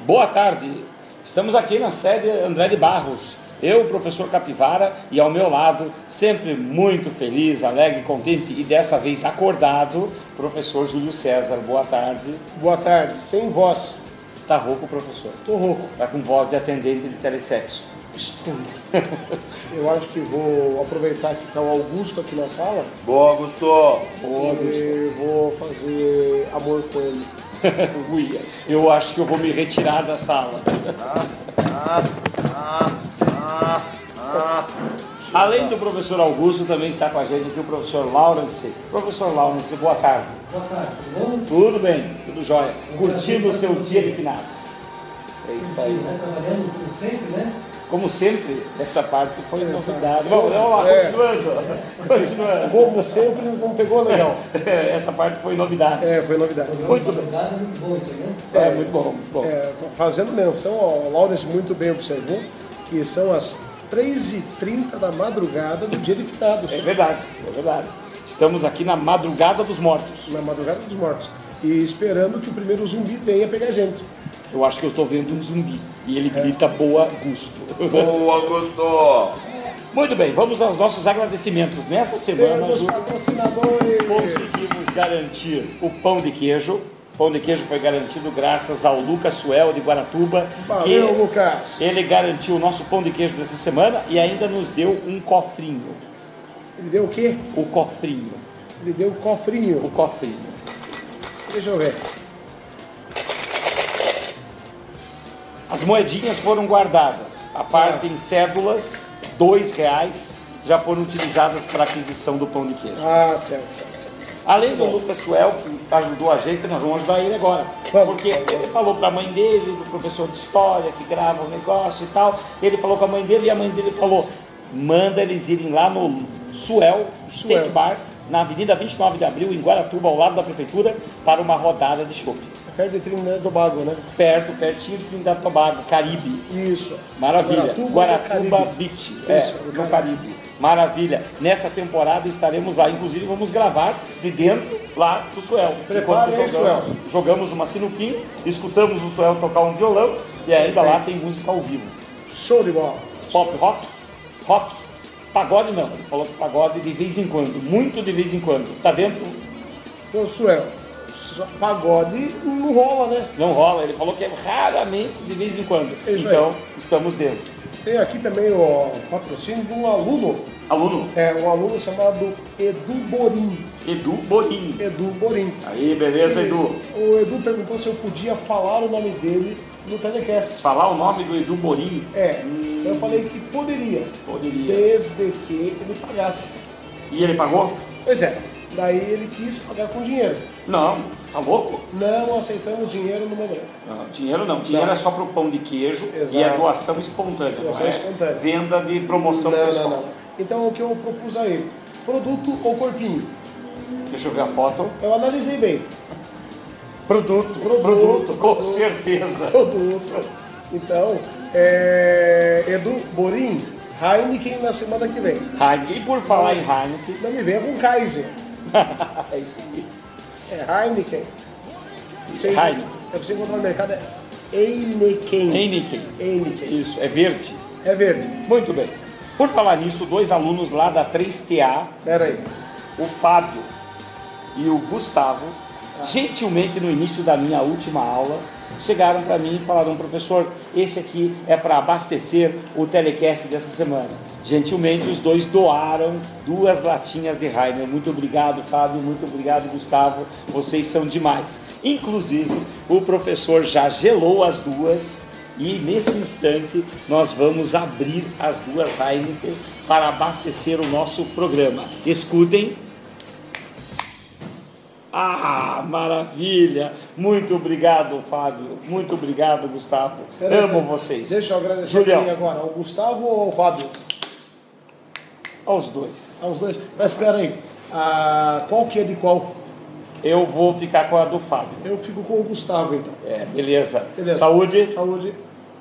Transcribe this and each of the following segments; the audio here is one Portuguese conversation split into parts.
Boa tarde, estamos aqui na sede André de Barros, eu, professor Capivara, e ao meu lado, sempre muito feliz, alegre, contente e dessa vez acordado, professor Júlio César. Boa tarde. Boa tarde, sem voz. Tá rouco, professor? Tô rouco. Tá com voz de atendente de telesexo. Estou. Eu acho que vou aproveitar que está o Augusto aqui na sala. Boa, Augusto! Boa, Augusto. E vou fazer amor com ele. Ui, eu acho que eu vou me retirar da sala. Além do professor Augusto, também está com a gente aqui o professor Lawrence. Professor Lawrence, boa tarde. Boa tarde, tudo bom? Tudo bem, tudo jóia. Curtindo o seu dia de finados. É isso aí. Está trabalhando como sempre, né? Como sempre, essa parte foi novidade. Vamos lá, continuando. Como sempre, não pegou legal. Essa parte foi novidade. Foi novidade. Muito bem. Muito bom isso aí, né? Muito bom, muito bom. Fazendo menção, o Lawrence muito bem observou, que são as 3h30 da madrugada do dia de finados. É verdade, é verdade. Estamos aqui na madrugada dos mortos. Na madrugada dos mortos. E esperando que o primeiro zumbi venha pegar a gente. Eu acho que eu estou vendo um zumbi e ele grita boa Augusto. Boa, Augusto! Muito bem, vamos aos nossos agradecimentos. Nessa semana, Temos patrocinadores. conseguimos garantir o pão de queijo. O pão de queijo foi garantido graças ao Lucas Suel de Guaratuba. Valeu, Lucas! Ele garantiu o nosso pão de queijo dessa semana e ainda nos deu um cofrinho. Ele deu o quê? O cofrinho. Ele deu o cofrinho. O cofrinho. Deixa eu ver. As moedinhas foram guardadas. A parte em cédulas, R$2, já foram utilizadas para a aquisição do pão de queijo. Ah, certo. Além do Lucas Suel, que ajudou a gente, nós vamos ajudar ele agora. Porque ele falou para a mãe dele, do professor de história, que grava o negócio e tal. Ele falou com a mãe dele e a mãe dele falou: manda eles irem lá no Suel Steak Bar, na Avenida 29 de Abril, em Guaratuba, ao lado da prefeitura, para uma rodada de chopp. Perto de Trinidad e Tobago, né? Pertinho de Trinidad e Tobago, Caribe. Isso. Maravilha. Guaratuba Beach. Isso, no Caribe. Maravilha. Nessa temporada estaremos lá. Inclusive vamos gravar de dentro lá do Suel. Prepare aí, Suel. Jogamos uma sinuquinha, escutamos o Suel tocar um violão e ainda lá tem música ao vivo. Show de bola. Pop rock, pagode não. Ele falou que pagode de vez em quando, muito de vez em quando. Tá dentro? Então, Suel, pagode não rola, né? Não rola. Ele falou que é raramente de vez em quando. Então, estamos dentro. Tem aqui também o patrocínio de um aluno. Aluno? Um aluno chamado Edu Borim. Edu Borim. Aí, beleza, Edu. O Edu perguntou se eu podia falar o nome dele no telecast. Falar o nome do Edu Borim? Eu falei que poderia. Desde que ele pagasse. E ele pagou? Pois é. Daí ele quis pagar com dinheiro. Não, tá louco? Não aceitamos dinheiro no momento. Não, dinheiro não. Dinheiro é só para o pão de queijo. Exato. E é doação espontânea. Doação espontânea. Venda de promoção pessoal. Não. Então o que eu propus a ele? Produto ou corpinho? Deixa eu ver a foto. Eu analisei bem. Produto, com certeza. Produto. Então, Edu Borim, Heineken na semana que vem. Heineken. E por falar em Heineken... Não me venha com Kaiser. É isso aí. Heineken. Heineken. É pra você encontrar no mercado, é Heineken. Isso, é verde. É verde. Muito bem. Por falar nisso, 2 alunos lá da 3TA, Pera aí. o Fábio e o Gustavo, gentilmente no início da minha última aula, chegaram para mim e falaram: professor, esse aqui é para abastecer o telecast dessa semana. Gentilmente os dois doaram 2 latinhas de Heineken. Muito obrigado, Fábio, muito obrigado, Gustavo, vocês são demais. Inclusive, o professor já gelou as 2 e nesse instante nós vamos abrir as 2 Heineken para abastecer o nosso programa. Escutem. Ah, maravilha! Muito obrigado, Fábio. Muito obrigado, Gustavo. Amo vocês. Deixa eu agradecer Julião. quem agora, o Gustavo ou o Fábio? Aos dois. Aos dois. Mas espera aí, qual que é de qual? Eu vou ficar com a do Fábio. Eu fico com o Gustavo, então. Beleza. Saúde. Saúde.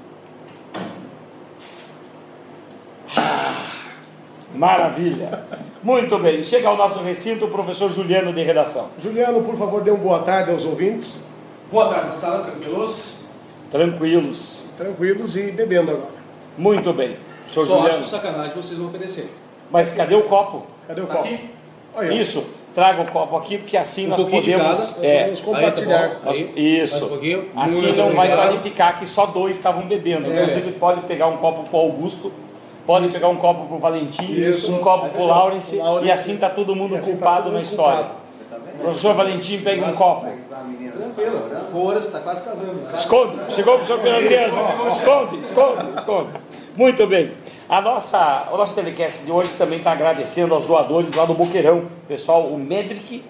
Maravilha. Muito bem. Chega ao nosso recinto o professor Juliano de redação. Juliano, por favor, dê uma boa tarde aos ouvintes. Boa tarde, moçada, tranquilos? Tranquilos. Tranquilos e bebendo agora. Muito bem. Senhor Só Juliano. acho sacanagem vocês vão oferecer. Mas cadê o copo? Cadê o Tá copo? aqui? Olha, Isso. Traga o copo aqui, porque assim nós pouquinho de podemos... cada. Vamos compartilhar. Aí, tá bom. Aí, Isso. mais um pouquinho. Assim Muito não vai obrigado. qualificar que só 2 estavam bebendo. É. Inclusive pode pegar um copo pro Augusto, pode pegar um copo pro Valentim, Isso. um copo pro Lawrence, O Lawrence. e assim tá todo mundo E assim tá culpado todo na mundo história. culpado. Professor Valentim, pegue um copo. Tranquilo. Agora já tá quase casando. Né? Esconde. Chegou o professor Pedro Adriano. Esconde. Muito bem. O nosso telecast de hoje também está agradecendo aos doadores lá do Boqueirão. Pessoal, o Medric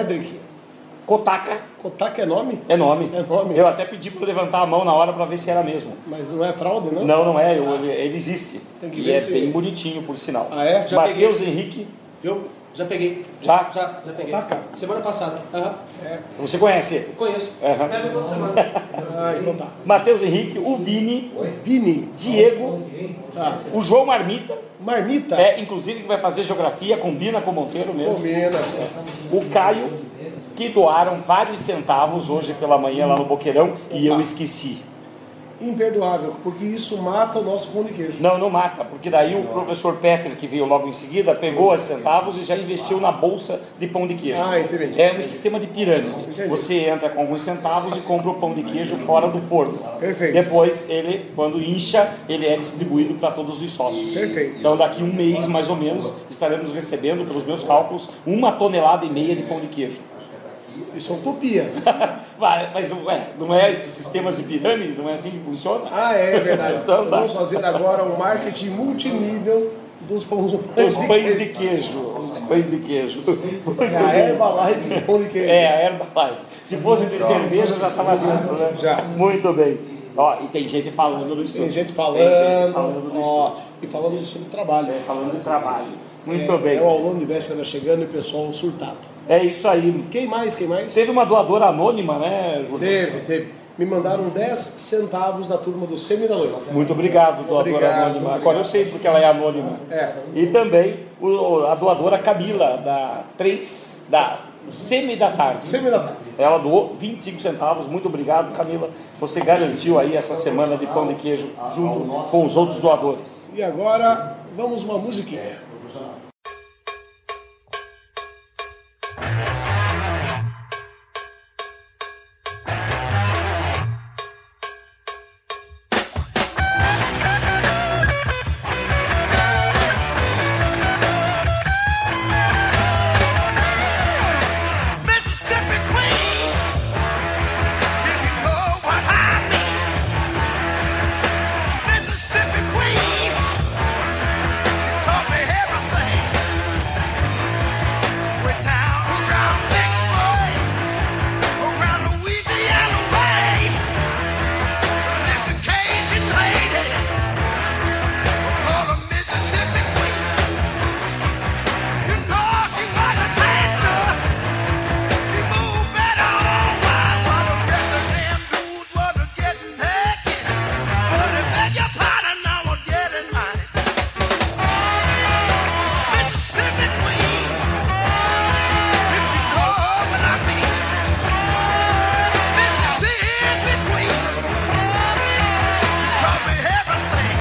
Kotaka Kotaka é nome? é nome. É nome. Eu até pedi para levantar a mão na hora para ver se era mesmo. Mas não é fraude, não? Não é. Ele existe. Tem que E ver é se- bem bonitinho, por sinal. Ah, é? Já Matheus Henrique. Eu já peguei. Já? Já peguei. Kotaka? Semana passada. Aham. Você conhece? Conheço. Aham. Pega toda semana. Ah, então tá. Matheus Henrique, o Vini, Vini. Diego, Tá. o João Marmita, Marmita. inclusive que vai fazer geografia, combina com o Monteiro mesmo. Combina. O Caio, que doaram vários centavos hoje pela manhã lá no Boqueirão e eu esqueci. Imperdoável, porque isso mata o nosso pão de queijo. Não mata, porque daí o professor Peter, que veio logo em seguida, pegou os centavos e já investiu na bolsa de pão de queijo. Ah, entendi. É um sistema de pirâmide. Entendi. Você entra com alguns centavos e compra o pão de queijo fora do forno. Perfeito. Depois, ele, quando incha, ele é distribuído para todos os sócios. Perfeito. Então, daqui um mês, mais ou menos, estaremos recebendo, pelos meus cálculos, 1,5 tonelada de pão de queijo. Isso são utopias. Mas não é esses sistemas de pirâmide? Não é assim que funciona? Ah, é verdade. Então Nós tá. vamos fazer agora um marketing multinível dos pães Os pães de queijo. Os pães de queijo. Muito É a bem. Herbalife pão de queijo. É, a Herbalife. Se fosse de cerveja, já estava dentro, né? Já. Muito bem. Ó, e tem gente falando no estúdio. Tem gente Tem falando, gente falando no ó, estúdio. e falando sobre trabalho. Falando de trabalho. Muito É bem. o aluno de véspera chegando e o pessoal surtado. É isso aí. Quem mais? Teve uma doadora anônima, né, Júlio? Teve. Me mandaram 10 centavos na turma do Semi da Noite. Muito obrigado, doadora Obrigado. anônima. Agora eu sei porque ela é anônima. É. E também a doadora Camila, da Semi da Tarde. Semi da tarde. Ela doou 25 centavos. Muito obrigado, Camila. Você garantiu aí essa semana de pão de queijo junto com os outros doadores. E agora, vamos uma musiquinha. Mississippi Queen, if you know what I mean. Mississippi Queen, she taught me everything. Went down around Vicksburg, around Louisiana way. Met the Cajun lady, called her Mississippi Queen. You know she was a dancer. She moved better on mine while the rest of them dudes was getting naked. But I beg your pardon, I was getting mine. Mississippi Queen, if you know what I mean. Mississippi Queen, she taught me everything.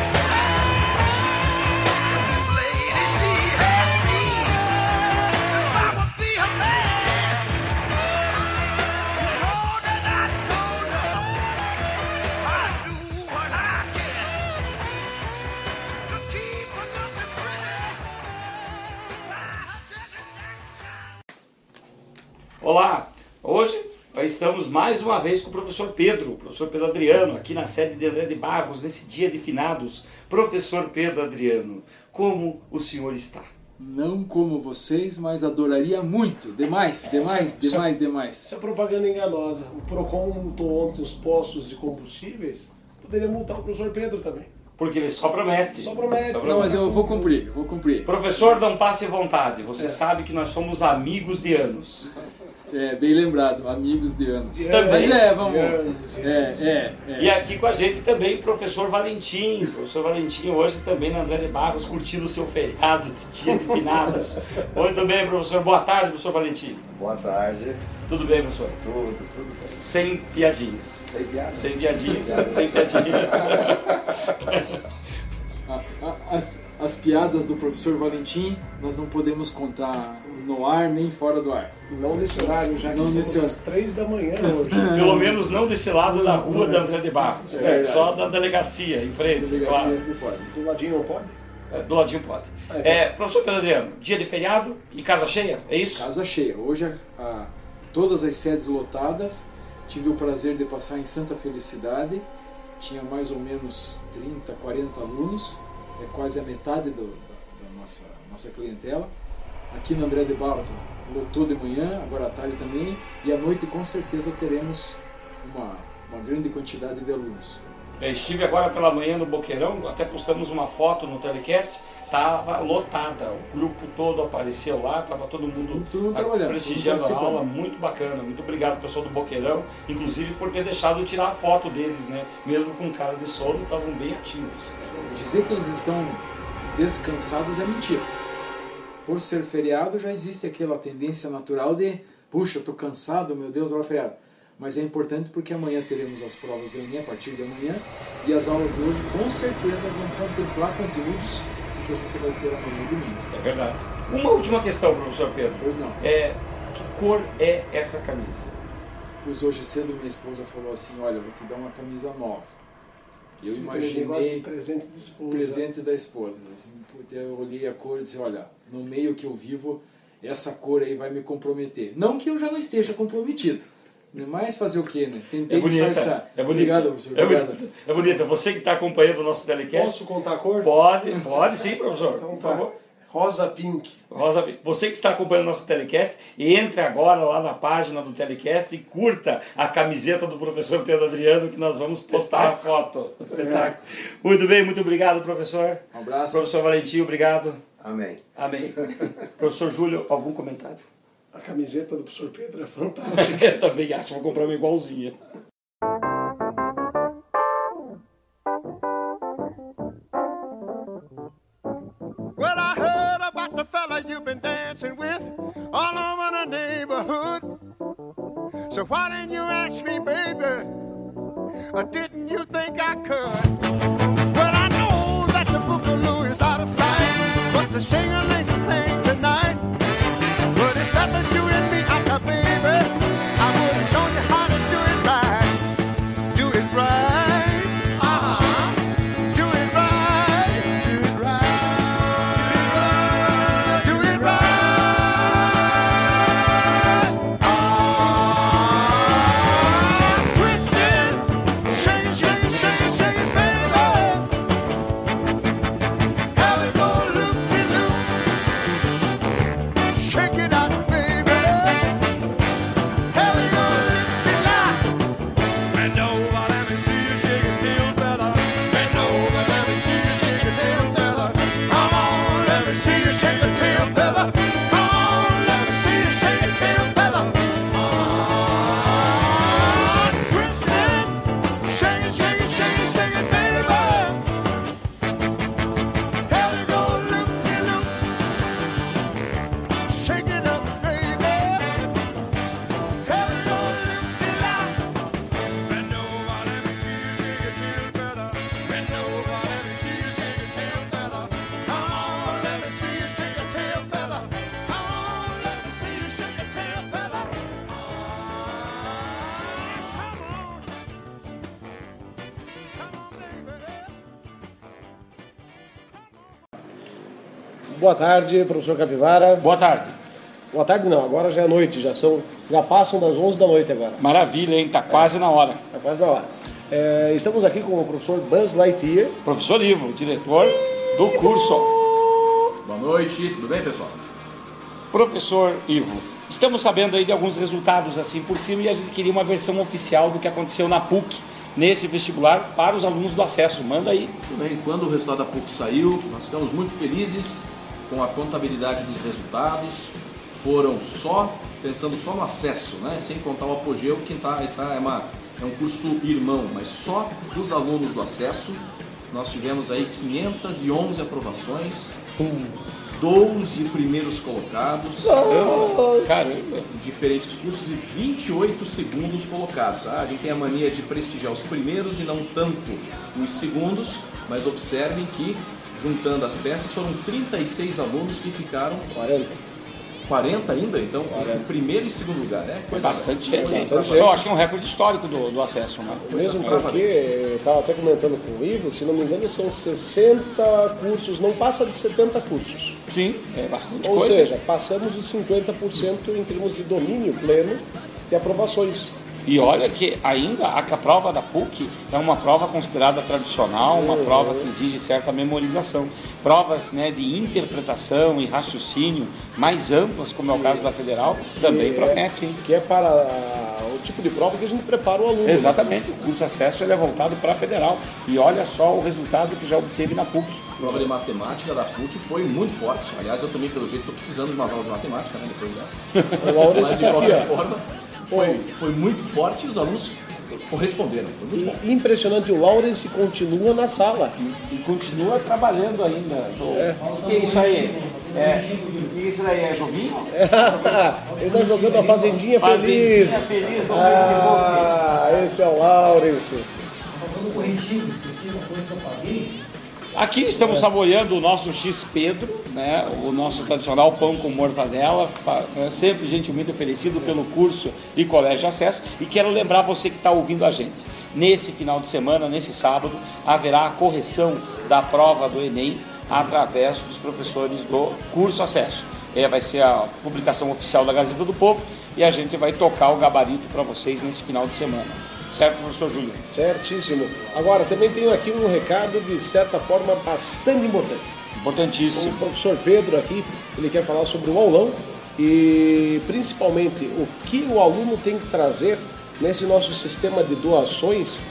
This lady, she asked me if I would be her man. You know that I told her I'd do what I can to keep her looking pretty. Buy her chicken next time. Olá, hoje nós estamos mais uma vez com o professor Pedro Adriano, aqui na sede de André de Barros, nesse dia de finados. Professor Pedro Adriano, como o senhor está? Não como vocês, mas adoraria muito. Demais. Isso é propaganda enganosa. O PROCON multou ontem os postos de combustíveis. Poderia multar o professor Pedro também. Porque ele só promete. Só promete. Não, mas eu vou cumprir. Professor, não passe vontade. Você sabe que nós somos amigos de anos. Bem lembrado, amigos de anos. Também. Mas vamos. E aqui com a gente também o professor Valentim. O professor Valentim hoje também na André de Barros, curtindo o seu feriado de dia de finados. Muito bem, professor. Boa tarde, professor Valentim. Boa tarde. Tudo bem, professor? Tudo bem. Sem piadinhas. Sem piada. Sem piadinhas. Sem piadinhas. As piadas do professor Valentim nós não podemos contar no ar nem fora do ar. Não nesse horário, já que Não estamos nesse às 3 da manhã hoje. Pelo menos não desse lado da rua da André de Barros. Só da delegacia, em frente, claro. Do ladinho não pode? Do ladinho pode. Professor Pedro Adriano, dia de feriado e casa cheia, é isso? Casa cheia. Hoje todas as sedes lotadas. Tive o prazer de passar em Santa Felicidade. Tinha mais ou menos 30, 40 alunos. É quase a metade da nossa clientela. Aqui na André de Barros lotou de manhã, agora à tarde também. E à noite com certeza teremos uma grande quantidade de alunos. Eu estive agora pela manhã no Boqueirão, até postamos uma foto no telecast, estava lotada, o grupo todo apareceu lá, estava todo mundo trabalhando, prestigiando a aula, muito bacana, muito obrigado pessoal do Boqueirão, inclusive por ter deixado eu tirar a foto deles, né? Mesmo com cara de sono, estavam bem ativos. Dizer que eles estão descansados é mentira. Por ser feriado já existe aquela tendência natural de, puxa, estou cansado, meu Deus, agora é feriado. Mas é importante porque amanhã teremos as provas de amanhã, a partir de amanhã, e as aulas de hoje com certeza vão contemplar conteúdos que a gente vai ter amanhã e domingo. É verdade. Uma última questão, professor Pedro. Pois não. Que cor é essa camisa? Pois hoje cedo minha esposa falou assim, olha, vou te dar uma camisa nova. Eu Esse imaginei presente de esposa. presente da esposa. Assim, eu olhei a cor e disse, olha, no meio que eu vivo, essa cor aí vai me comprometer. Não que eu já não esteja comprometido. Mas fazer o quê, né? Tentei disfarçar. É bonita. Obrigado, professor. Obrigado. É bonita. Você que está acompanhando o nosso telecast. Posso contar a cor? Pode sim, professor. Então, por favor. Rosa Pink. Rosa, você que está acompanhando o nosso telecast, entre agora lá na página do telecast e curta a camiseta do professor Pedro Adriano, que nós vamos postar a foto. Espetáculo. Muito bem, muito obrigado, professor. Um abraço. Professor Valentim, obrigado. Amém. Amém. Professor Júlio, algum comentário? A camiseta do professor Pedro é fantástica. Eu também acho, vou comprar uma igualzinha. Well, I heard about the fella you've been dancing with all over the neighborhood. So why didn't you ask me, baby? Or didn't you think I could? Well, I know that the boogaloo is out of sight, but the shing-a-ling's a thing tonight. But if that was you and me, baby, I would have shown you how to do it right. Do it right. Uh-huh. Do it right. Do it right. Do it right. Twist it. Shake it, shake it, shake it, shake it, baby. Have it go loop-de-loop. Shake it out, baby. Have it go loop-de-loop. Bend over, let me see you shake your tail feather. Bend over, let me see you shake your tail feather. Come on, let me see you shake your tail feather. Come on, let me see you shake your tail feather. Twist it, shake it, shake it, shake it, shake it, baby. Have it go loop-de-loop. Shake it up, baby. Have it go loop-de-loop. Bend over, let me see you shake your tail feather. Bend over, let me see you shake your tail feather. Come on, let me see you shake your tail feather. Come on, let me see you shake your tail feather. Come on, baby. Boa tarde, professor Capivara. Boa tarde. Boa tarde não, agora já é noite, já passam das 11 da noite agora. Maravilha, hein? Tá quase na hora. Tá quase na hora. Estamos aqui com o professor Buzz Lightyear. Professor Ivo, diretor do curso. Boa noite, tudo bem, pessoal? Professor Ivo, estamos sabendo aí de alguns resultados assim por cima e a gente queria uma versão oficial do que aconteceu na PUC nesse vestibular para os alunos do acesso. Manda aí. Tudo bem, quando o resultado da PUC saiu, nós ficamos muito felizes com a contabilidade dos resultados. Foram só pensando só no acesso, né? Sem contar o apogeu, que é um curso irmão, mas só dos alunos do acesso, nós tivemos aí 511 aprovações, 12 primeiros colocados, Caramba! diferentes cursos, e 28 segundos colocados. A gente tem a mania de prestigiar os primeiros e não tanto os segundos, mas observem que, juntando as peças, foram 36 alunos que ficaram 40 ainda, então, entre primeiro e segundo lugar, né? Bastante gente. Bastante Eu acho que é um recorde histórico do acesso, né? Mesmo porque, eu estava até comentando com o Ivo, se não me engano, são 60 cursos, não passa de 70 cursos. Sim, é bastante Ou coisa. seja, passamos os 50% em termos de domínio pleno de aprovações. E olha que ainda a prova da PUC é uma prova considerada tradicional, uma prova que exige certa memorização. Provas, né, de interpretação e raciocínio mais amplas, como é o caso da Federal, também prometem. Que é para o tipo de prova que a gente prepara o aluno. Exatamente, o curso Acesso ele é voltado para a Federal. E olha só o resultado que já obteve na PUC. A prova de matemática da PUC foi muito forte. Aliás, eu também, pelo jeito, estou precisando de umas aulas de matemática, né, depois dessa. O Laurence Mas, de está aqui, qualquer ó. forma, foi muito forte e os alunos corresponderam. Foi muito bom. E impressionante, o Laurence continua na sala. E continua trabalhando ainda. O que é isso aí? O que isso aí? É joguinho? Ele está jogando a Fazendinha Fazendinha Feliz. Feliz no Esse é o Laurence. Falando corretivo, esqueci uma coisa que eu paguei. Aqui estamos saboreando o nosso X Pedro, né? O nosso tradicional pão com mortadela, sempre gentilmente oferecido pelo curso e Colégio de Acesso. E quero lembrar você que está ouvindo a gente, nesse final de semana, nesse sábado, haverá a correção da prova do Enem através dos professores do curso Acesso. Vai ser a publicação oficial da Gazeta do Povo e a gente vai tocar o gabarito para vocês nesse final de semana. Certo, professor Júlio? Certíssimo. Agora, também tenho aqui um recado de certa forma bastante importante. Importantíssimo. O professor Pedro aqui, ele quer falar sobre o aulão e principalmente o que o aluno tem que trazer nesse nosso sistema de doações,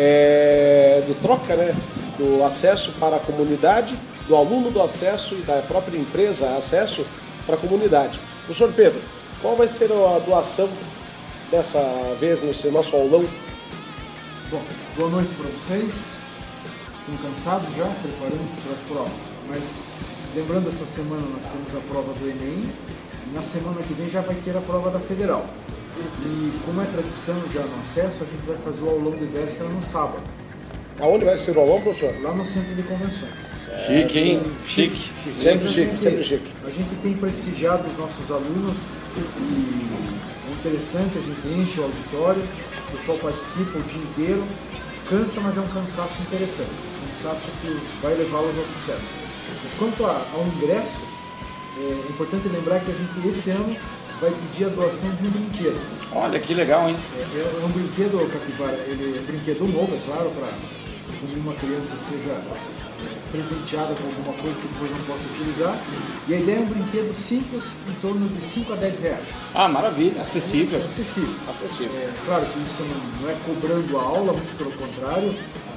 de troca, né, do acesso para a comunidade, do aluno do acesso e da própria empresa acesso para a comunidade. Professor Pedro, qual vai ser a doação dessa vez nesse nosso aulão? Bom, boa noite para vocês. Estou cansado já, preparando-se para as provas. Mas, lembrando, essa semana nós temos a prova do Enem. E na semana que vem já vai ter a prova da Federal. E como é tradição já no acesso, a gente vai fazer o aulão de véspera no sábado. Aonde vai ser o aulão, professor? Lá no Centro de Convenções. Chique, hein? Chique. Sempre chique, sempre chique. A gente tem prestigiado os nossos alunos e é interessante, a gente enche o auditório, o pessoal participa o dia inteiro, cansa, mas é um cansaço interessante, um cansaço que vai levá-los ao sucesso. Mas quanto ao ingresso, é importante lembrar que a gente esse ano vai pedir a doação de um brinquedo. Olha que legal, hein? É um brinquedo, Capivara, ele é um brinquedo novo, é claro, para que uma criança seja presenteada com alguma coisa que depois não possa utilizar. E a ideia é um brinquedo simples, em torno de 5 a 10 reais. Ah, maravilha, acessível. Acessível. Acessível. Claro que isso não é cobrando a aula, muito pelo contrário,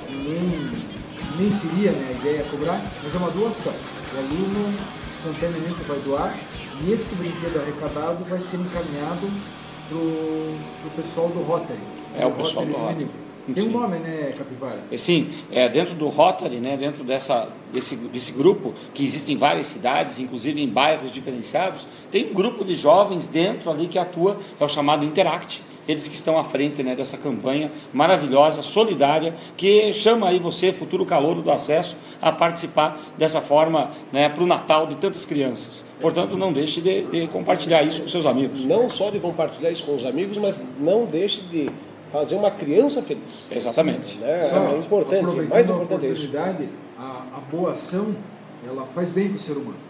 nem seria, né, a ideia é cobrar, mas é uma doação. O aluno espontaneamente vai doar e esse brinquedo arrecadado vai ser encaminhado para o pessoal do Rotary. O pessoal do Rotary. Tem um nome, né, Capivara? Sim, dentro do Rotary, né, dentro desse grupo, que existe em várias cidades, inclusive em bairros diferenciados, tem um grupo de jovens dentro ali que atua, é o chamado Interact. Eles que estão à frente, né, dessa campanha maravilhosa, solidária, que chama aí você, futuro calouro do acesso, a participar dessa forma, né, para o Natal de tantas crianças. Portanto, não deixe de compartilhar isso com seus amigos. Não só de compartilhar isso com os amigos, mas não deixe de fazer uma criança feliz. Exatamente. É importante, mais importante é isso. A boa ação, ela faz bem para o ser humano.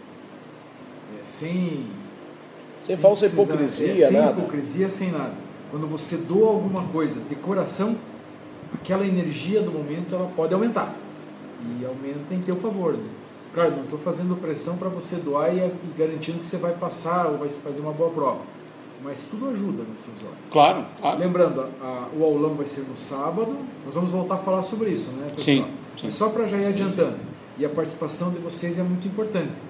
Sem falsa hipocrisia, sem nada. hipocrisia, sem nada. Quando você doa alguma coisa de coração, aquela energia do momento ela pode aumentar. E aumenta em teu favor. Né? Claro, não estou fazendo pressão para você doar e garantindo que você vai passar ou vai fazer uma boa prova. Mas tudo ajuda nessas horas. Claro. Lembrando, o aulão vai ser no sábado. Nós vamos voltar a falar sobre isso, né, pessoal? Sim. Mas só para já ir adiantando. E a participação de vocês é muito importante.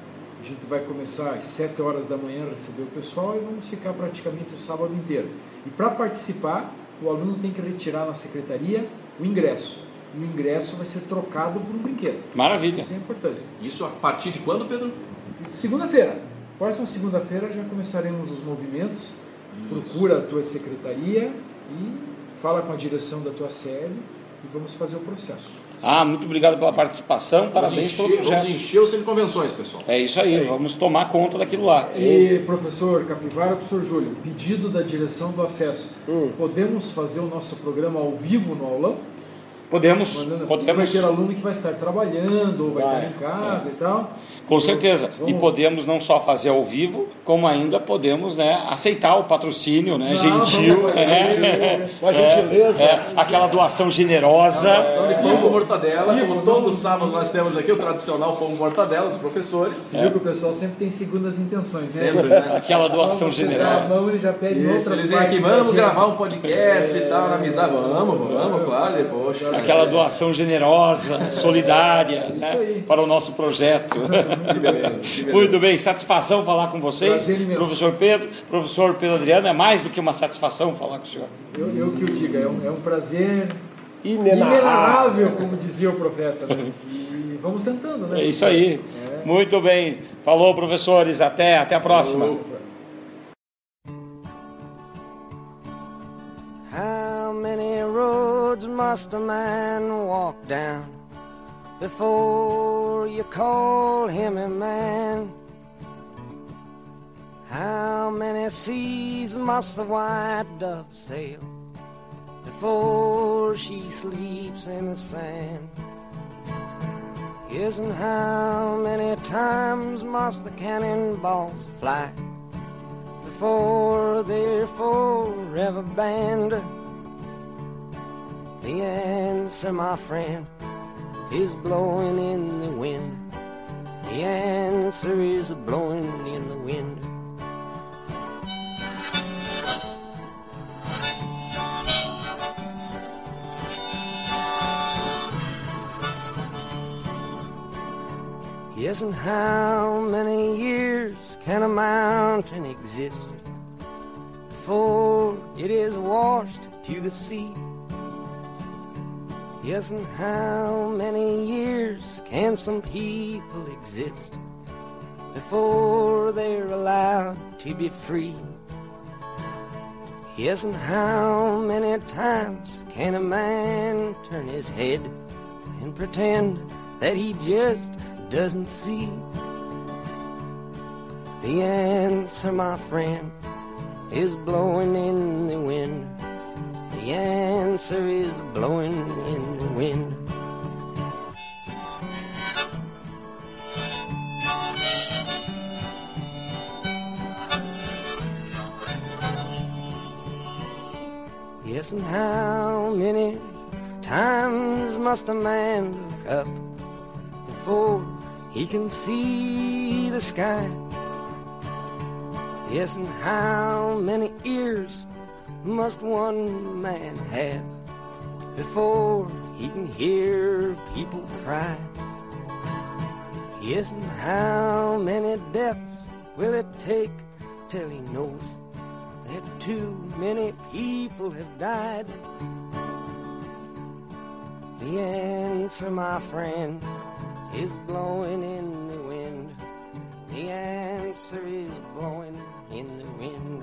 A gente vai começar às 7 horas da manhã a receber o pessoal e vamos ficar praticamente o sábado inteiro. E para participar, o aluno tem que retirar na secretaria o ingresso. E o ingresso vai ser trocado por um brinquedo. Maravilha. Isso é importante. Isso a partir de quando, Pedro? Segunda-feira. Próxima segunda-feira já começaremos os movimentos. Isso. Procura a tua secretaria e fala com a direção da tua sede e vamos fazer o processo. Muito obrigado pela participação, parabéns pelo projeto. Vamos encher o centro de convenções, pessoal. É isso aí, vamos tomar conta daquilo lá. E professor Capivara, professor Júlio, pedido da direção do acesso, podemos fazer o nosso programa ao vivo no aulão? Podemos. Vai ter aluno que vai estar trabalhando ou vai estar em casa e tal. Com certeza. E podemos não só fazer ao vivo, como ainda podemos, né, aceitar o patrocínio, né, gentil. Uma gentileza. Aquela doação generosa. Pão com mortadela, como todo sábado nós temos aqui o tradicional pão com mortadela dos professores. Você viu que o pessoal sempre tem segundas intenções, né? Sempre, né? Aquela doação generosa. A mão, ele já pede outras eles vêm aqui, vamos gravar um podcast e tal, na amizade. Vamos, claro, poxa. Aquela doação generosa, solidária, né, para o nosso projeto. Que beleza. Muito bem, satisfação falar com vocês. Prazer professor Pedro Adriano, é mais do que uma satisfação falar com o senhor. Eu que o diga, é um prazer inenarrável, como dizia o profeta. Né? E vamos tentando, né? É isso aí. Muito bem. Falou, professores. Até a próxima. How many roads must a man walk down before you call him a man? How many seas must the white dove sail before she sleeps in the sand? Yes, and how many times must the cannonballs fly before they're forever banned? The answer, my friend, is blowing in the wind. The answer is blowing in the wind. Yes, and how many years can a mountain exist before it is washed to the sea? Yes, and how many years can some people exist before they're allowed to be free? Yes, and how many times can a man turn his head and pretend that he just doesn't see? The answer, my friend, is blowing in the wind. The answer is blowing in the wind. Yes, and how many times must a man look up before he can see the sky? Yes, and how many ears must one man have before he can hear people cry? Yes, and how many deaths will it take till he knows that too many people have died? The answer, my friend, is blowing in the wind. The answer is blowing in the wind.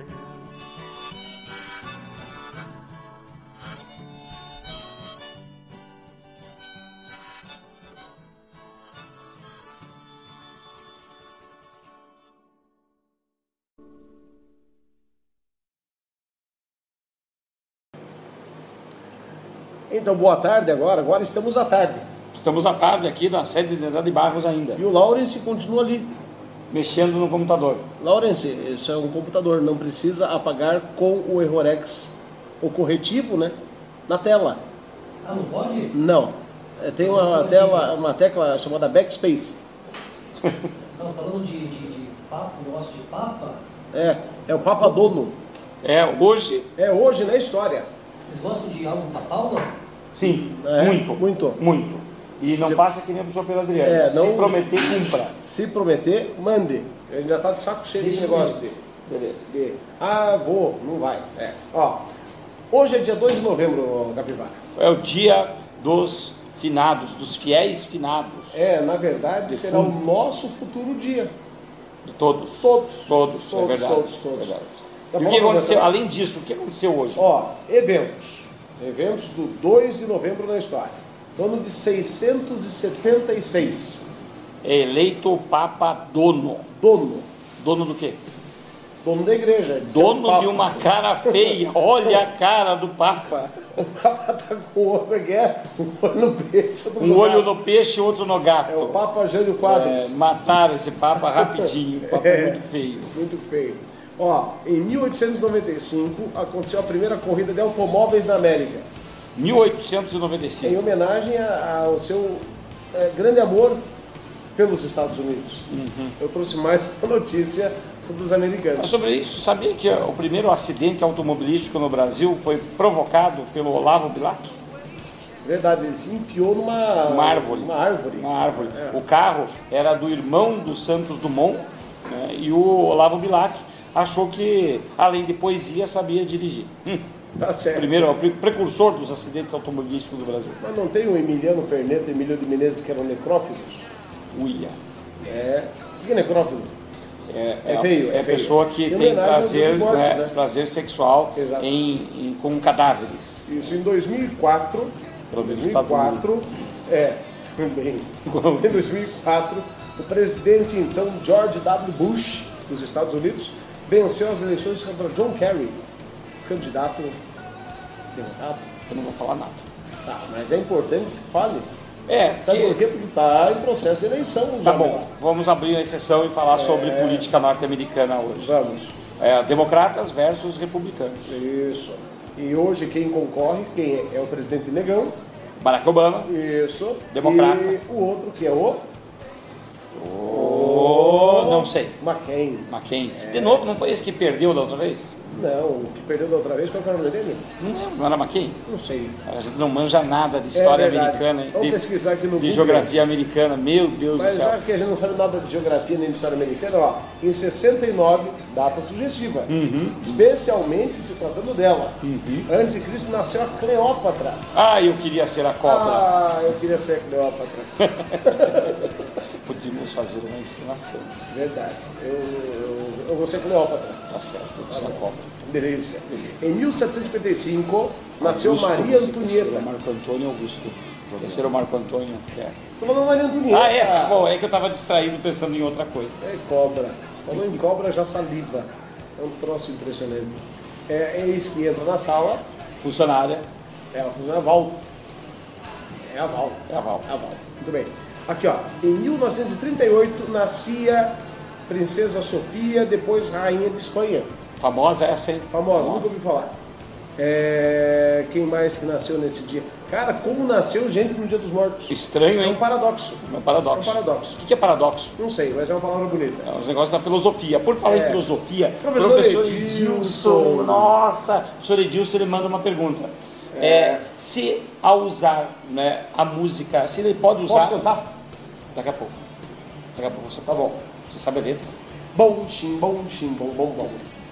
Então, boa tarde agora estamos à tarde. Estamos à tarde aqui na sede de Barros ainda. E o Lawrence continua ali. Mexendo no computador. Lawrence, isso é um computador, não precisa apagar com o Errorex, o corretivo, né, na tela. Ah, não pode? Não. Tem uma tecla chamada Backspace. Vocês estavam falando de papo, negócio de papa? É o Papa Dono. É hoje na história. Vocês gostam de algo papal, não? Sim, É, muito. muito. E não faça que nem o professor Pedro Adriano. É, não- Se prometer, cumpra. Se prometer, mande. Ele já tá de saco cheio desse negócio dele. Beleza. Vou, não vai. Ó, hoje é dia 2 de novembro, Capivara. É o dia dos finados, dos fiéis finados. Na verdade, será o nosso futuro dia. De todos. Todos, é verdade. todos. Verdade. Tá E o bom, que aconteceu, Roberto? além disso, o que aconteceu hoje? Ó, eventos do 2 de novembro na história. Do ano de 676. É eleito o Papa Dono. Dono do quê? Dono da igreja. Dono Papa. de uma cara feia. Olha a cara do Papa. O Papa tá com o olho, um olho no peixe, outro Um olho gato. no peixe e outro no gato. É o Papa Jânio Quadros. Mataram esse Papa rapidinho. O Papa é muito feio. Muito feio. Ó, em 1895 aconteceu a primeira corrida de automóveis na América. 1895. Em homenagem ao seu grande amor pelos Estados Unidos. Eu trouxe mais uma notícia sobre os americanos. Mas sobre isso, sabia que o primeiro acidente automobilístico no Brasil foi provocado pelo Olavo Bilac? Verdade, ele se enfiou numa árvore. Uma árvore. Uma árvore. O carro era do irmão do Santos Dumont, né, e o Olavo Bilac achou que, além de poesia, sabia dirigir. Tá certo. Primeiro, o precursor dos acidentes automobilísticos do Brasil. Mas não tem o Emiliano Perneto e Emílio de Menezes que eram necrófilos? Uia. O que é necrófilo? É feio, É é a feio. pessoa que Em tem homenagem aos prazer, mortos, né, né? prazer sexual Exato. com cadáveres. Isso em 2004. Pelo menos 2004, também. Em 2004, o presidente então George W. Bush dos Estados Unidos venceu as eleições contra John Kerry, candidato derrotado. Eu não vou falar nada. Tá, mas é importante que se fale. É, Sabe por quê? Porque está em processo de eleição. Tá já, bom, né? vamos abrir uma exceção e falar sobre política norte-americana hoje. Vamos. Democratas versus republicanos. Isso. E hoje quem concorre, quem é o presidente Negão. Barack Obama, Isso. Democrata. E o outro que é o não sei, McCain. De novo, não foi esse que perdeu da outra vez? Não, o que perdeu da outra vez, qual que era o nome dele? Não lembro, não era McCain? Não sei. A gente não manja nada de história verdade. americana, Vamos pesquisar aqui no de Google. geografia americana, meu Deus Mas do céu. já que a gente não sabe nada de geografia nem de história americana, ó, em 69, data sugestiva, especialmente se tratando dela. Antes de Cristo nasceu a Cleópatra. Eu queria ser a cobra. Eu queria ser a Cleópatra. Podíamos fazer uma encenação. Verdade. Eu vou ser Cleópatra. Tá certo, eu sou a cobra. Delícia. Em 1755, nasceu Augusto, Maria você Antonieta. ser o Marco Antônio Augusto. Esse era o Marco Antônio. Estou falando Maria Antonieta. Bom, é que eu estava distraído pensando em outra coisa. Cobra. Falou em cobra, já saliva. É um troço impressionante. É isso que entra na sala. Funcionária. Ela funciona a Val. É a Val. É a Val. Muito bem. Aqui, ó. Em 1938, nascia Princesa Sofia, depois Rainha de Espanha. Famosa essa, hein? Famosa, nunca ouvi falar. Quem mais que nasceu nesse dia? Cara, como nasceu gente no Dia dos Mortos? Estranho, É um hein? paradoxo. É um paradoxo. É um paradoxo. O que é paradoxo? Não sei, mas é uma palavra bonita. É os negócios da filosofia. Por falar em filosofia, Professor Edilson. Nossa, o professor Edilson, ele manda uma pergunta. Se ao usar, né, a música, se ele pode usar... Posso cantar? Daqui a pouco. Daqui a pouco você tá bom. Você sabe a letra? Bom, xim, bom, bom.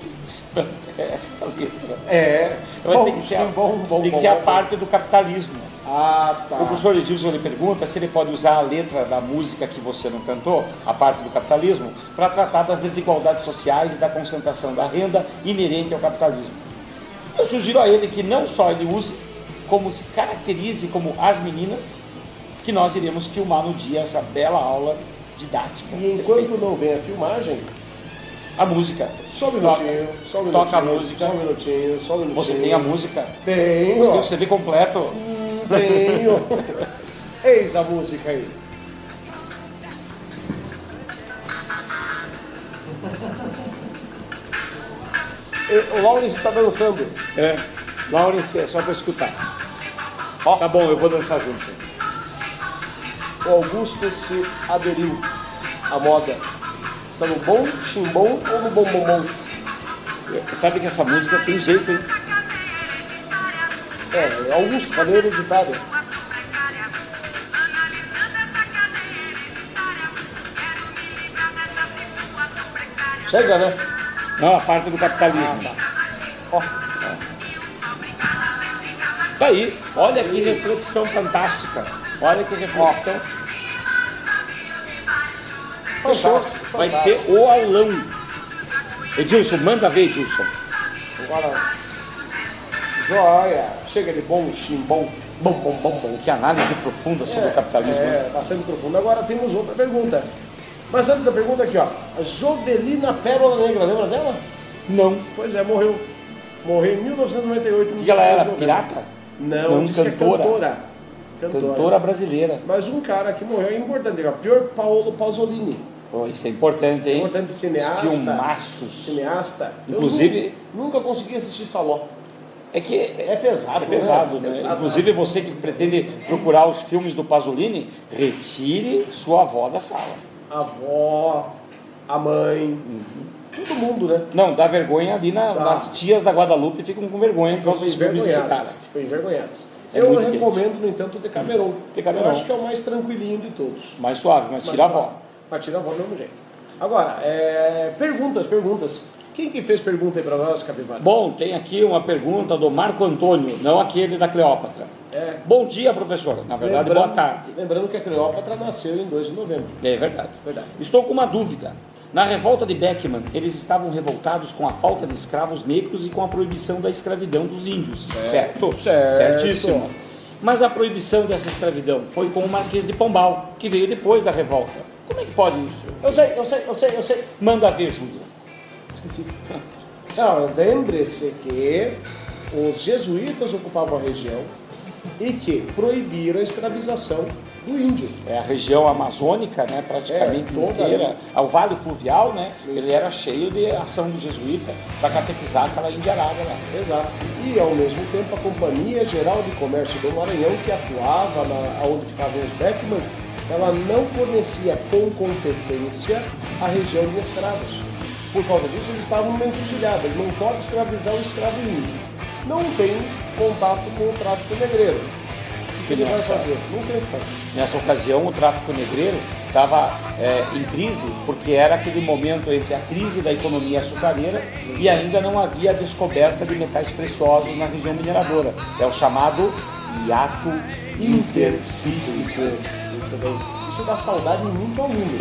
Essa letra. Bom, Mas tem que ser, tem que ser a parte do capitalismo. Ah, tá. O professor Edilson ele pergunta se ele pode usar a letra da música que você não cantou, a parte do capitalismo, para tratar das desigualdades sociais e da concentração da renda inerente ao capitalismo. Eu sugiro a ele que não só ele use, como se caracterize como as meninas, que nós iremos filmar no dia essa bela aula didática. E enquanto não vem a filmagem, a música. só um minutinho, Toca a música. Só um minutinho. Você tem a música? Tenho. Você tem o CD completo? Tenho. Eis a música aí. O Lawrence está dançando. Lawrence, é só para escutar. Tá bom, eu vou dançar junto. O Augusto se aderiu à moda. Está no bom, chimbom ou no bom bombom? Sabe que essa música tem jeito, hein? Augusto, valeu editado. Chega, né? Não, a parte do capitalismo. Ó, Tá aí, olha que reflexão fantástica. Olha que reflexão. Fechou. Vai ser o aulão. Edilson, manda ver, Edilson. agora. Joia. Chega de bom, chimbom. Bom. Que análise profunda sobre o capitalismo. Bastante profundo. Agora temos outra pergunta. Mas antes da pergunta aqui, ó. A Jovelina Pérola Negra, lembra dela? Não. Pois é, morreu. Morreu em 1998. O que ela era? Pirata? Não, diz que é cantora. Cantora brasileira. Mas um cara que morreu é importante, ó. Pier Paolo Pasolini. Oh, isso é importante, hein? Importante cineasta. Filmaços. Cineasta. Inclusive. Nunca consegui assistir Saló. É que é pesado, né? Pesado, inclusive você que pretende procurar os filmes do Pasolini, retire sua avó da sala. A avó, a mãe, todo mundo, né? Não, dá vergonha ali nas tias da Guadalupe, ficam com vergonha por causa dos filmes desse cara. Ficam envergonhadas. É eu muito recomendo, no entanto, o Decameron. Decameron. Eu acho que é o mais tranquilinho de todos. Mais suave, mas tira a avó. Mas tira a avó do mesmo jeito. Agora, perguntas. Quem que fez pergunta aí pra nós, Capivara? Bom, tem aqui uma pergunta do Marco Antônio, não aquele da Cleópatra. Bom dia, professor. Na verdade, boa tarde. Lembrando que a Cleópatra nasceu em 2 de novembro. É verdade. Estou com uma dúvida. Na revolta de Beckman, eles estavam revoltados com a falta de escravos negros e com a proibição da escravidão dos índios. Certo? Certíssimo. Mas a proibição dessa escravidão foi com o Marquês de Pombal, que veio depois da revolta. Como é que pode isso? Eu sei. Manda ver, Júlio. Esqueci. Não, lembre-se que os jesuítas ocupavam a região e que proibiram a escravização do índio. É a região amazônica, né, praticamente inteira. O Vale Fluvial, né, ele era cheio de ação do jesuíta para catequizar aquela indiarada lá. Exato. E ao mesmo tempo a Companhia Geral de Comércio do Maranhão, que atuava onde ficavam os Beckman, ela não fornecia com competência a região de escravos. Por causa disso, eles estavam numa encruzilhada. Ele não pode escravizar o escravo índio. Não tem contato com o tráfico negreiro. O que ele vai fazer? Não tem o que fazer. Nessa ocasião, o tráfico negreiro estava em crise, porque era aquele momento entre a crise da economia açucareira e ainda não havia a descoberta de metais preciosos na região mineradora. É o chamado hiato intercíclico. Muito bem. Isso dá saudade em muito aluno.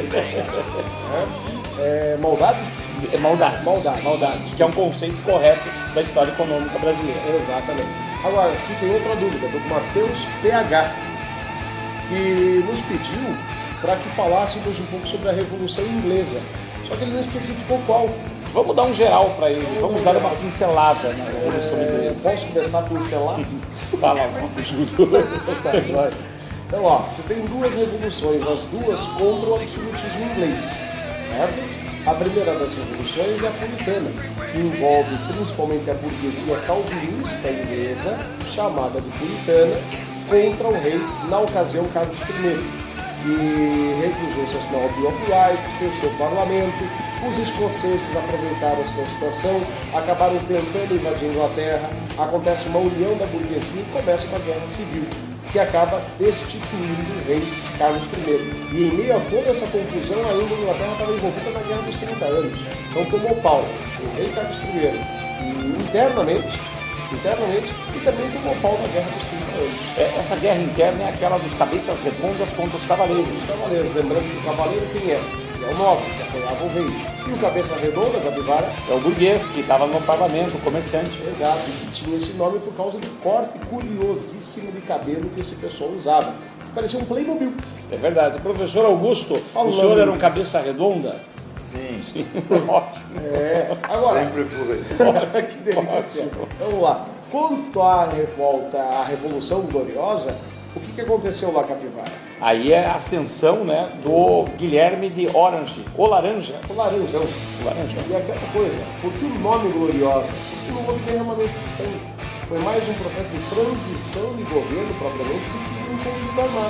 Maldade? Maldade, que é um conceito correto da história econômica brasileira. Exatamente. Agora, aqui tem outra dúvida, do Matheus PH, que nos pediu para que falássemos um pouco sobre a Revolução Inglesa. Só que ele não especificou qual. Vamos dar um geral para ele, vamos dar uma pincelada na Revolução Inglesa. Posso começar a pincelar? Fala, Júlio. Então, ó, você tem duas revoluções, as duas contra o absolutismo inglês, certo? A primeira das revoluções é a puritana, que envolve principalmente a burguesia calvinista inglesa, chamada de puritana, contra o rei, na ocasião, Carlos I, que recusou-se a assinar o Bill of Rights, fechou o parlamento. Os escoceses aproveitaram a situação, acabaram tentando invadir a Inglaterra, acontece uma união da burguesia e começa uma guerra civil, que acaba destituindo o rei Carlos I. E em meio a toda essa confusão, ainda a Inglaterra estava envolvida na Guerra dos 30 anos. Então tomou pau o rei Carlos I internamente, e também tomou pau na Guerra dos 30 anos. Essa guerra interna é aquela dos cabeças redondas contra os cavaleiros. Lembrando que o cavaleiro quem é? É o nobre, que apoiava o rei. E o cabeça redonda, Capivara, é o burguês, que estava no parlamento, o comerciante. Exato, e tinha esse nome por causa do corte curiosíssimo de cabelo que esse pessoal usava. Parecia um Playmobil. É verdade. Professor Augusto, o senhor era um cabeça redonda? Sim. Ótimo. Agora, sempre fui. Que delícia. Vamos lá. Quanto à revolta, à Revolução Gloriosa, o que aconteceu lá, Capivara? Aí é a ascensão, né, do Guilherme de Orange, o Laranjão. E aquela coisa, por que o nome Gloriosa? Porque não houve derramamento de sangue. Foi mais um processo de transição de governo, propriamente, do que um conflito armado.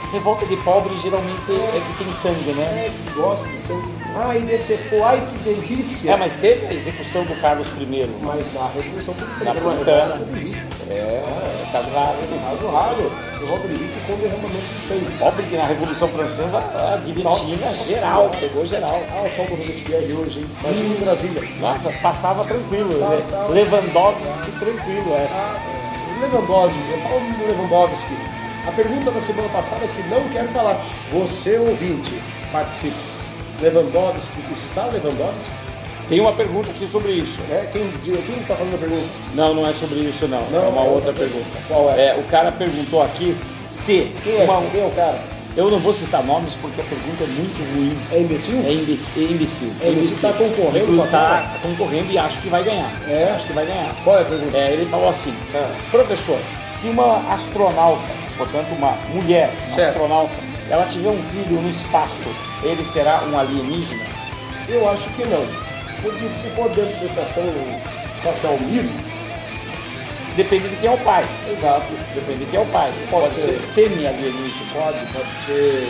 Revolta de pobre geralmente é que tem sangue, né? É, que gosta de sangue. Ai, decepou, ai que delícia. É, mas teve a execução do Carlos I. Mas na Revolução Na Puritana. É caso raro. Caso raro. Revolta de rico com derramamento de sangue. Óbvio que na Revolução Francesa a guilhotina geral, pegou geral. Ah, o tal do Robespierre hoje, hein? Imagina em Brasília. Nossa, passava tranquilo. Passava. Lewandowski tranquilo essa. Lewandowski, eu falo do Lewandowski. A pergunta da semana passada que não quero falar. Você, ouvinte, participa. Lewandowski, está Lewandowski? Tem uma pergunta aqui sobre isso. Quem está fazendo a pergunta? Não é sobre isso não. É uma outra pergunta. Qual é? O cara perguntou aqui se Quem é o cara? Eu não vou citar nomes porque a pergunta é muito ruim. É imbecil? É imbecil. É imbecil, está concorrendo? Está concorrendo e acho que vai ganhar. É? Acho que vai ganhar. Qual é a pergunta? Ele falou assim, professor, se uma astronauta, portanto uma mulher astronauta, ela tiver um filho no espaço, ele será um alienígena? Eu acho que não. Porque se for dentro da estação espacial Mir, depende de quem é o pai. Exato. Depende de quem é o pai. Pode ser semi-alienígena. Pode ser.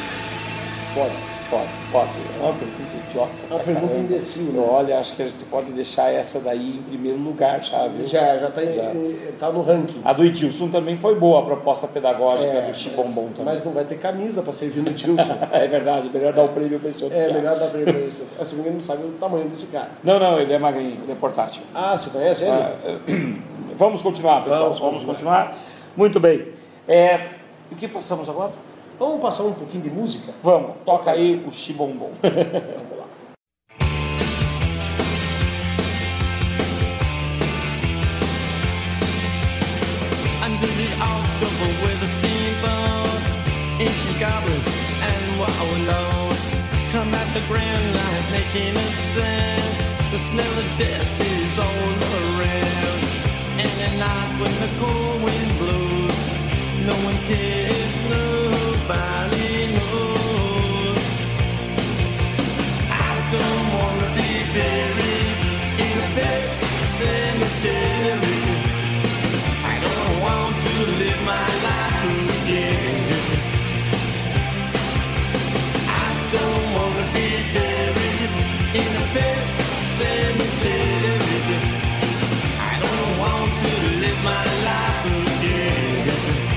Pode. É uma pergunta idiota. É uma pergunta imbecil, né? Olha, acho que a gente pode deixar essa daí em primeiro lugar, sabe? Já tá no ranking. A do Edilson também foi boa, a proposta pedagógica do Chibombom também. Mas não vai ter camisa para servir no Edilson. É verdade, melhor dar o prêmio para esse outro. Melhor dar o prêmio para esse outro. Se ninguém não sabe o tamanho desse cara. Não, ele é magrinho, ele é portátil. Ah, você conhece ele? Vamos continuar, pessoal. Vamos continuar. Muito bem. O que passamos agora? Vamos passar um pouquinho de música? Vamos, toca aí o Chibombom. Vamos lá. Under the October with the steamboats, ancient goblins and wallows come at the grand light making a sound. The smell of death is all around. And at night when the cold wind blows, no one cares, nobody knows. I don't wanna be buried in a pet cemetery. I don't want to live my life again. I don't wanna be buried in a pet cemetery. I don't want to live my life again.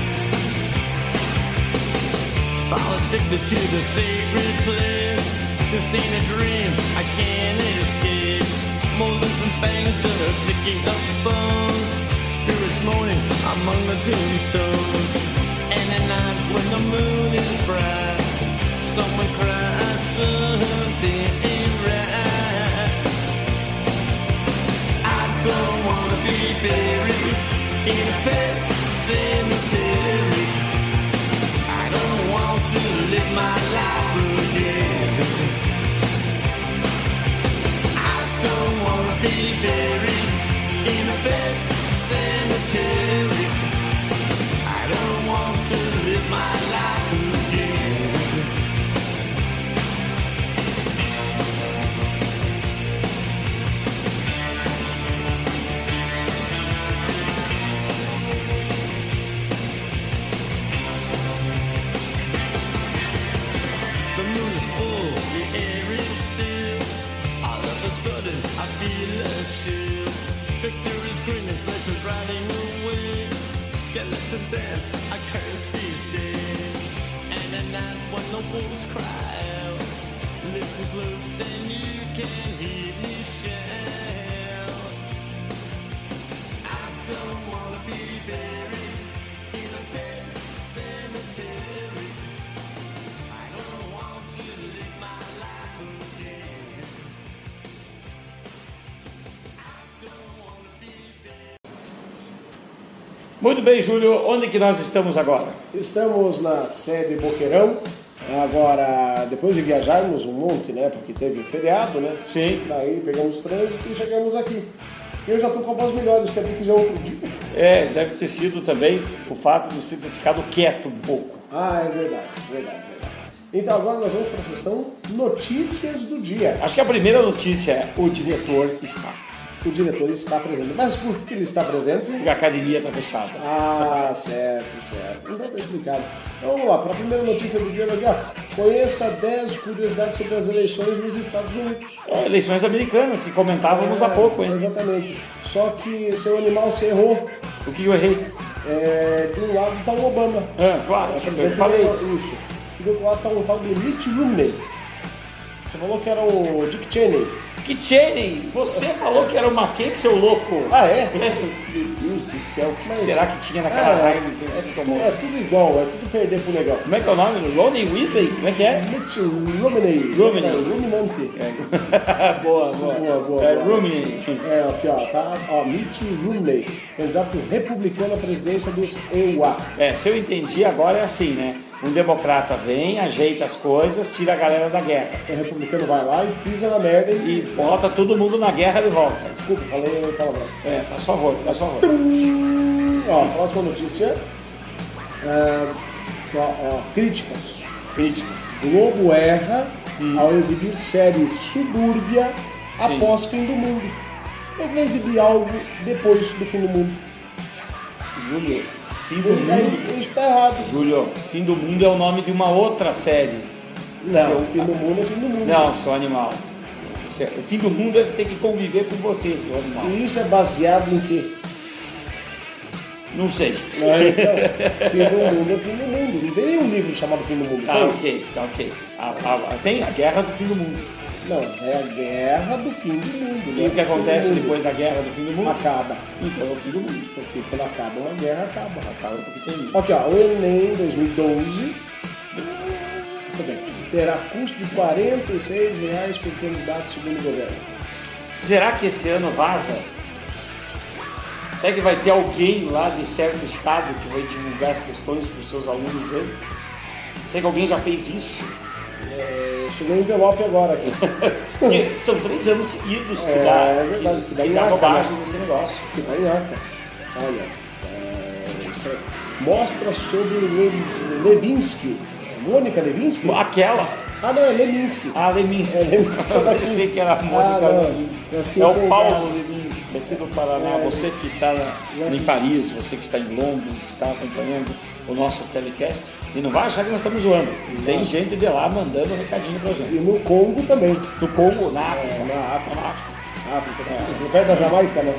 Fall addicted to the sacred place. This ain't a dream, I can't escape. Molars and fangs that are picking up bones. Spirits moaning among the tombstones. And at night when the moon is bright, someone cries something ain't right. I don't wanna be buried in a pet cemetery. I don't want to live my life again. I don't wanna be buried in a pet cemetery. I don't want to live my life again. The moon is full, the air is still. All of a sudden, I feel a chill. Victor is grinning, flesh is riding away. Skeleton dance, I curse these days. And at night when the wolves cry out, listen close and you can hear me shout. I don't wanna be buried in a pet cemetery. I don't want to live my life again. I don't wanna be buried. Muito bem, Júlio, onde que nós estamos agora? Estamos na sede Boqueirão. Agora, depois de viajarmos um monte, né? Porque teve feriado, né? Sim. Daí pegamos trânsito e chegamos aqui. Eu já estou com a voz melhor, quer dizer que já é outro dia. Deve ter sido também o fato de você ter ficado quieto um pouco. Ah, é verdade. Então agora nós vamos para a sessão Notícias do Dia. Acho que a primeira notícia é: o diretor está. o diretor está presente. Mas por que ele está presente? Porque a academia está fechada. Ah, certo. Então tá explicado. Então vamos lá, para a primeira notícia do dia aqui, ó. Conheça 10 curiosidades sobre as eleições nos Estados Unidos. Eleições americanas, que comentávamos há pouco, hein? Exatamente. Só que seu animal se errou. O que eu errei? De um lado está o Obama. Claro, Presidente eu falei. Isso. E do outro lado está um tal de Mitt Romney. Você falou que era o Dick Cheney. Que Cheney, você falou que era uma quem, seu louco? Ah, é? Meu Deus do céu, o que Mas- será que tinha naquela raiva que você tomou? É tudo igual, é tudo perder pro legal. Como é que é o nome? Ronnie Weasley? Como é que é? Mitt Romney. Romney. Ruminante. Boa. Boa. É Romney. Aqui ó, tá, Mitt Romney, candidato republicano à presidência dos EUA. Se eu entendi, agora é assim, né? Um democrata vem, ajeita as coisas, tira a galera da guerra. O republicano vai lá e pisa na merda E bota todo mundo na guerra de volta. Desculpa, falei palavrão. Faz favor. Ó, próxima notícia. Críticas. Globo erra ao exibir série Subúrbia após fim do mundo. Eu vou exibir algo depois do fim do mundo. Júlio, fim do mundo. Isso tá errado. Júlio, fim do mundo é o nome de uma outra série. Não, fim do mundo é fim do mundo. Não, seu animal. O fim do mundo é ter que conviver com você, seu animal. E isso é baseado em quê? Não sei. Então, fim do mundo é fim do mundo. Não tem nenhum livro chamado Fim do Mundo. Tá ok. Tem a Guerra do Fim do Mundo. Não, é a guerra do fim do mundo. E o que acontece depois da Guerra do Fim do Mundo? Acaba. Então é o fim do mundo. Porque quando acaba uma guerra, acaba. Acaba porque tem. Aqui, ó, o Enem 2012 muito bem, terá custo de R$46 por candidato segundo o governo. Será que esse ano vaza? Será que vai ter alguém lá de certo estado que vai divulgar as questões para os seus alunos antes? Será que alguém já fez isso? Chegou um envelope agora aqui. Porque são 3 anos seguidos que É verdade, que dá dá nhaca, bobagem né? nesse negócio. Que vai nhaca. Olha, mostra sobre o Levinsky. Mônica Levinsky? Aquela. Ah, não, é Levinsky. Leminski. Eu pensei que era a Mônica Levinsky. É o Paulo Levinsky, aqui do Paraná. Você que está em Paris, você que está em Londres, está acompanhando o nosso telecast. E não vai achar que nós estamos zoando. Tem gente de lá mandando um recadinho pra gente. E no Congo também. No Congo, na África. África. Perto da Jamaica, né?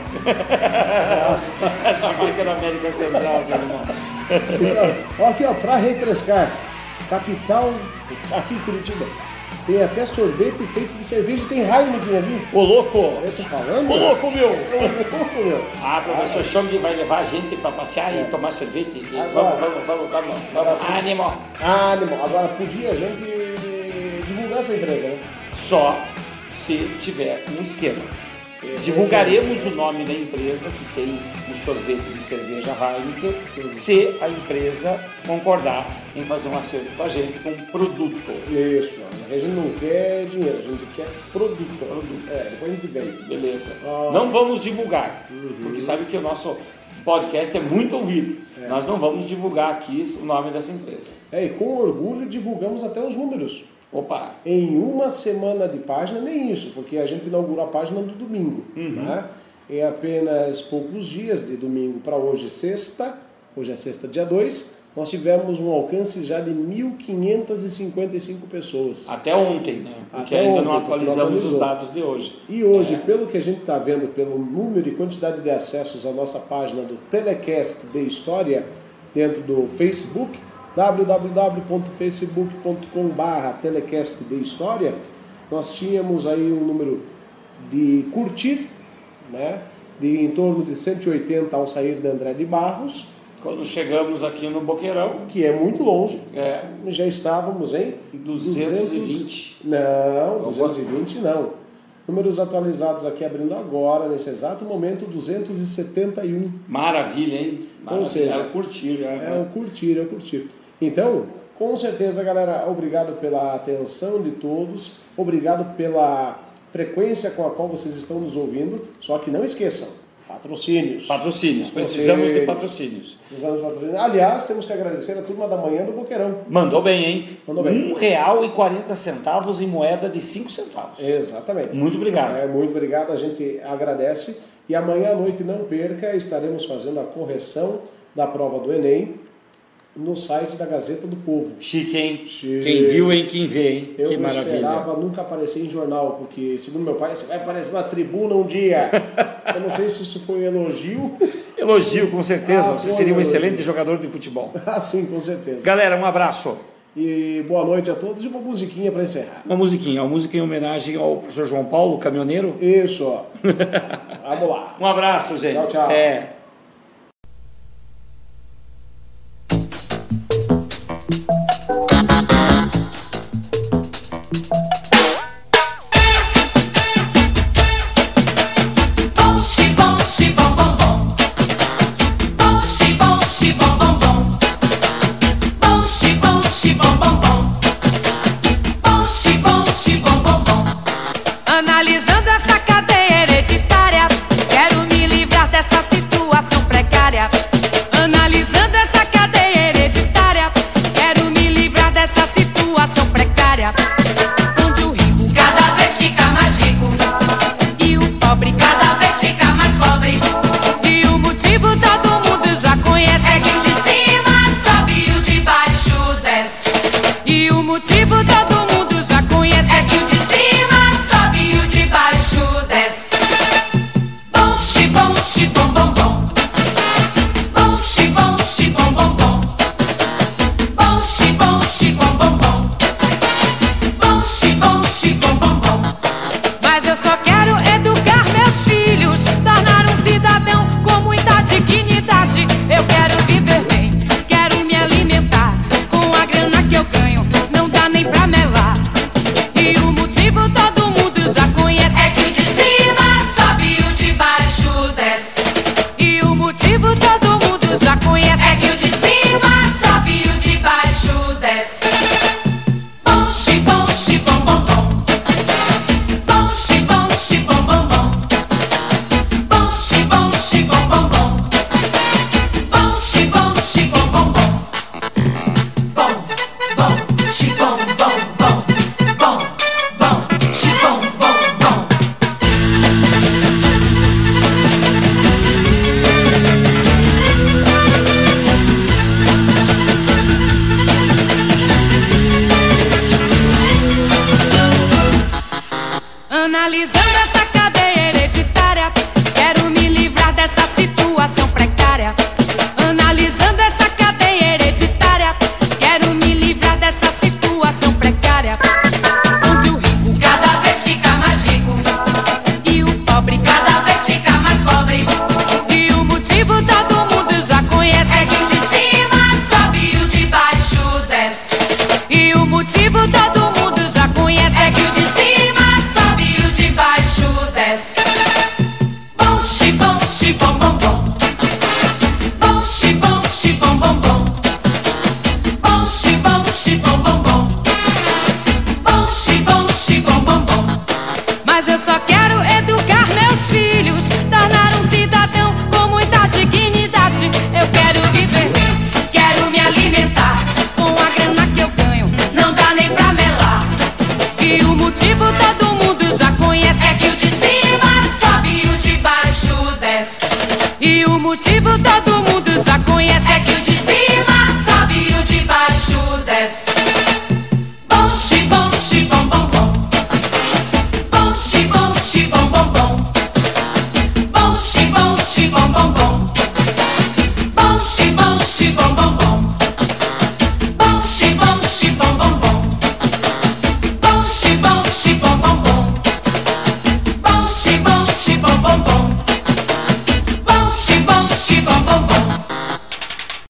A Jamaica da América Central, seu irmão. Então, aqui, ó, pra refrescar. Capital, aqui em Curitiba, tem até sorvete feito de cerveja e tem Heineken ali. Ô louco! Eu tô falando? Ô louco, meu! Meu. Professor Chong vai levar a gente pra passear e tomar sorvete. Agora. Vamos. Ânimo! Agora, podia a gente divulgar essa empresa, né? Só se tiver um esquema. Divulgaremos o nome da empresa que tem o sorvete de cerveja Heineken se a empresa concordar em fazer um acerto com a gente com um produto. Isso, a gente não quer dinheiro, a gente quer produto. Depois a gente vende. Beleza. Não vamos divulgar, porque sabe que o nosso podcast é muito ouvido. Nós não vamos divulgar aqui o nome dessa empresa. E com orgulho divulgamos até os números. Opa! Em uma semana de página, nem isso, porque a gente inaugurou a página do domingo. Né? Em apenas poucos dias, de domingo para hoje é sexta, dia 2, nós tivemos um alcance já de 1.555 pessoas. Até ontem, né? Porque Até ainda ontem, não atualizamos atualizou. os dados de hoje. E hoje, pelo que a gente está vendo, pelo número e quantidade de acessos à nossa página do Telecast de História, dentro do Facebook, www.facebook.com/telecast de História, nós tínhamos aí um número de curtir, né, de em torno de 180 ao sair de André de Barros, Quando chegamos aqui no Boqueirão, que é muito longe, é já estávamos em 220. Não, 220 não. Números atualizados aqui abrindo agora, nesse exato momento, 271. Maravilha, hein? Maravilha. Ou seja, é o curtir. É o curtir. Então, com certeza, galera, obrigado pela atenção de todos, obrigado pela frequência com a qual vocês estão nos ouvindo, só que não esqueçam, Patrocínios. Precisamos de patrocínios. Aliás, temos que agradecer a turma da manhã do Boqueirão. Mandou bem, hein? Mandou bem. R$1,40 em moeda de 5 centavos. Exatamente. Muito obrigado. Muito obrigado, a gente agradece. E amanhã à noite, não perca, estaremos fazendo a correção da prova do Enem no site da Gazeta do Povo. Chique, hein? Quem viu, hein? Quem vê, hein? Eu que não maravilha. esperava nunca aparecer em jornal, porque, segundo meu pai, você vai aparecer na tribuna um dia. Eu não sei se isso foi um elogio. Elogio, com certeza. Você seria um elogio. excelente jogador de futebol. Ah, sim, com certeza. Galera, um abraço. E boa noite a todos e uma musiquinha para encerrar. Uma música em homenagem ao professor João Paulo, caminhoneiro. Isso, ó. Vamos lá. Um abraço, gente. Tchau, tchau. Analisando essa cadeia hereditária, quero me livrar dessa situação precária. Analisando essa cadeia hereditária, quero me livrar dessa situação precária. Onde o rico cada vez fica mais rico e o pobre cada vez fica mais pobre. E o motivo todo mundo já conhece, é que o de cima sobe e o de baixo desce. E o motivo todo mundo já conhece, é que o de cima sobe e o de baixo desce. Bom, xibom, xibom, bom, bom. Bom, xibom, xibom, bom, bom. Bom, xibom, xibom, bom, bom. Bom, xibom, xibom, bom, bom. Mas eu só quero educar meus filhos, tornar um cidadão com muita dignidade. Eu quero viver bem, quero me alimentar com a grana que eu ganho, não dá nem pra melar. E o motivo todo mundo já conhece, é que o de cima sobe e o de baixo desce. E o motivo todo mundo já conhece, é que o de cima sobe e o de baixo desce. Bom, xibom, xibom, bom, bom. Bom, xibom, xibom, bom, bom. Bom, xibom, xibom, bom, bom. Bom, xibom, xibom, bom, bom. Bom, bom, xibom, bom, bom. Bom, bom, xibom, bom, bom. Analisando essa cadeia hereditária, quero me livrar dessa situação precária. Analisando essa cadeia hereditária, quero me livrar dessa situação precária. Onde o rico cada vez fica mais rico e o pobre cada vez fica mais pobre. E o motivo todo mundo já conhece, é que o de cima sobe e o de baixo desce. E o motivo todo mundo já conhece, é que o de cima sobe e o de baixo desce. Bom, xibom, xibom, bom, bom. Bom, xibom, xibom, bom, bom. Bom, xibom, xibom, bom, bom. Bom, xibom, xibom, bom, bom. Mas eu só quero educar meus filhos, tornar um cidadão com muita dignidade. Eu quero viver bem, quero me alimentar com a grana que eu ganho, não dá nem pra melar. E o motivo todo mundo já conhece, é que o de cima sobe e o de baixo desce. E o motivo todo